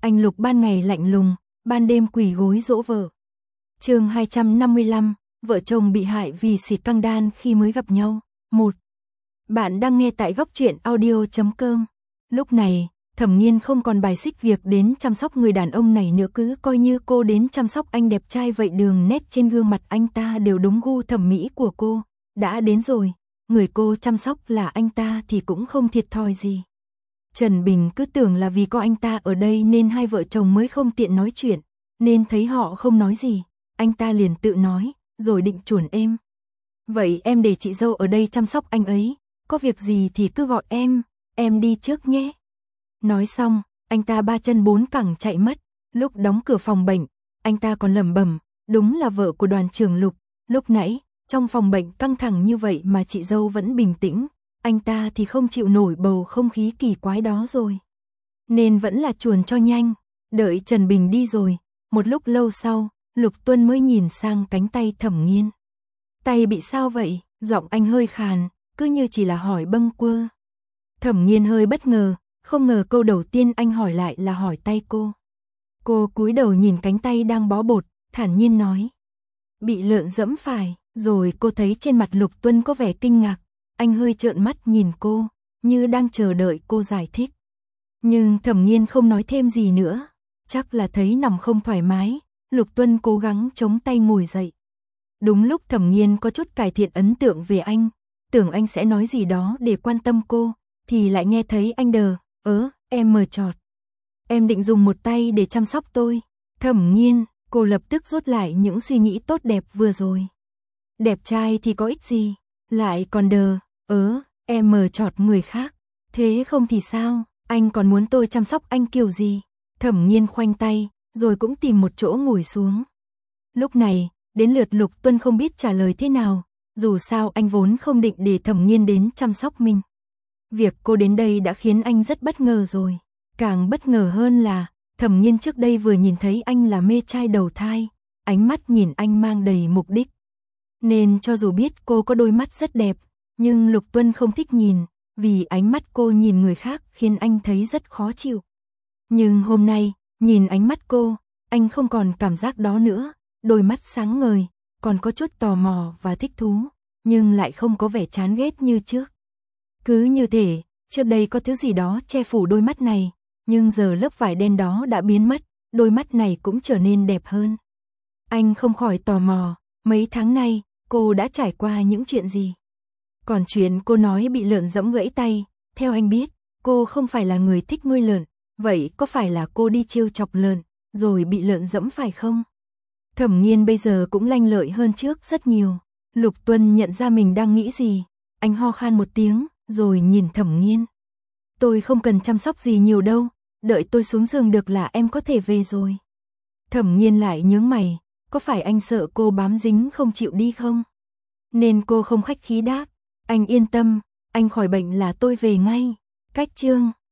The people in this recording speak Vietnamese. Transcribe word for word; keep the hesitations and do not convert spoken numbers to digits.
Anh Lục ban ngày lạnh lùng, ban đêm quỳ gối dỗ vợ. Chương hai trăm năm mươi lăm, vợ chồng bị hại vì xịt căng đan khi mới gặp nhau. một. Bạn đang nghe tại góc truyện audio chấm com. Lúc này, Thẩm Nghiên không còn bài xích việc đến chăm sóc người đàn ông này nữa, cứ coi như cô đến chăm sóc anh đẹp trai vậy, đường nét trên gương mặt anh ta đều đúng gu thẩm mỹ của cô. Đã đến rồi, người cô chăm sóc là anh ta thì cũng không thiệt thòi gì. Trần Bình cứ tưởng là vì có anh ta ở đây nên hai vợ chồng mới không tiện nói chuyện, nên thấy họ không nói gì, anh ta liền tự nói, rồi định chuồn êm. Vậy em để chị dâu ở đây chăm sóc anh ấy, có việc gì thì cứ gọi em, em đi trước nhé. Nói xong, anh ta ba chân bốn cẳng chạy mất. Lúc đóng cửa phòng bệnh, anh ta còn lẩm bẩm, đúng là vợ của Đoàn trưởng Lục, lúc nãy, trong phòng bệnh căng thẳng như vậy mà chị dâu vẫn bình tĩnh, anh ta thì không chịu nổi bầu không khí kỳ quái đó rồi. Nên vẫn là chuồn cho nhanh, đợi Trần Bình đi rồi, một lúc lâu sau, Lục Tuân mới nhìn sang cánh tay Thẩm Nghiên. Tay bị sao vậy? Giọng anh hơi khàn, cứ như chỉ là hỏi bâng quơ. Thẩm Nghiên hơi bất ngờ, không ngờ câu đầu tiên anh hỏi lại là hỏi tay cô. Cô cúi đầu nhìn cánh tay đang bó bột, thản nhiên nói. Bị lợn giẫm phải, rồi cô thấy trên mặt Lục Tuân có vẻ kinh ngạc. Anh hơi trợn mắt nhìn cô, như đang chờ đợi cô giải thích. Nhưng Thẩm Nghiên không nói thêm gì nữa, chắc là thấy nằm không thoải mái, Lục Tuân cố gắng chống tay ngồi dậy. Đúng lúc Thẩm Nghiên có chút cải thiện ấn tượng về anh, tưởng anh sẽ nói gì đó để quan tâm cô, thì lại nghe thấy anh đờ, ớ, em mờ trọt. Em định dùng một tay để chăm sóc tôi. Thẩm Nghiên, cô lập tức rút lại những suy nghĩ tốt đẹp vừa rồi. Đẹp trai thì có ích gì, lại còn đờ, ớ, em mờ trọt người khác. Thế không thì sao, anh còn muốn tôi chăm sóc anh kiểu gì? Thẩm Nghiên khoanh tay, rồi cũng tìm một chỗ ngồi xuống. Lúc này, đến lượt Lục Tuân không biết trả lời thế nào, dù sao anh vốn không định để Thẩm Nghiên đến chăm sóc mình. Việc cô đến đây đã khiến anh rất bất ngờ rồi. Càng bất ngờ hơn là, Thẩm Nghiên trước đây vừa nhìn thấy anh là mê trai đầu thai, ánh mắt nhìn anh mang đầy mục đích. Nên cho dù biết cô có đôi mắt rất đẹp, nhưng Lục Tuân không thích nhìn, vì ánh mắt cô nhìn người khác khiến anh thấy rất khó chịu. Nhưng hôm nay, nhìn ánh mắt cô, anh không còn cảm giác đó nữa, đôi mắt sáng ngời, còn có chút tò mò và thích thú, nhưng lại không có vẻ chán ghét như trước. Cứ như thể, trước đây có thứ gì đó che phủ đôi mắt này, nhưng giờ lớp vải đen đó đã biến mất, đôi mắt này cũng trở nên đẹp hơn. Anh không khỏi tò mò, mấy tháng nay, cô đã trải qua những chuyện gì? Còn chuyện cô nói bị lợn giẫm gãy tay, theo anh biết, cô không phải là người thích nuôi lợn, vậy có phải là cô đi trêu chọc lợn, rồi bị lợn giẫm phải không? Thẩm Nghiên bây giờ cũng lanh lợi hơn trước rất nhiều. Lục Tuân nhận ra mình đang nghĩ gì, anh ho khan một tiếng, rồi nhìn Thẩm Nghiên. Tôi không cần chăm sóc gì nhiều đâu, đợi tôi xuống giường được là em có thể về rồi. Thẩm Nghiên lại nhướng mày, có phải anh sợ cô bám dính không chịu đi không? Nên cô không khách khí đáp, anh yên tâm, anh khỏi bệnh là tôi về ngay. Cách chương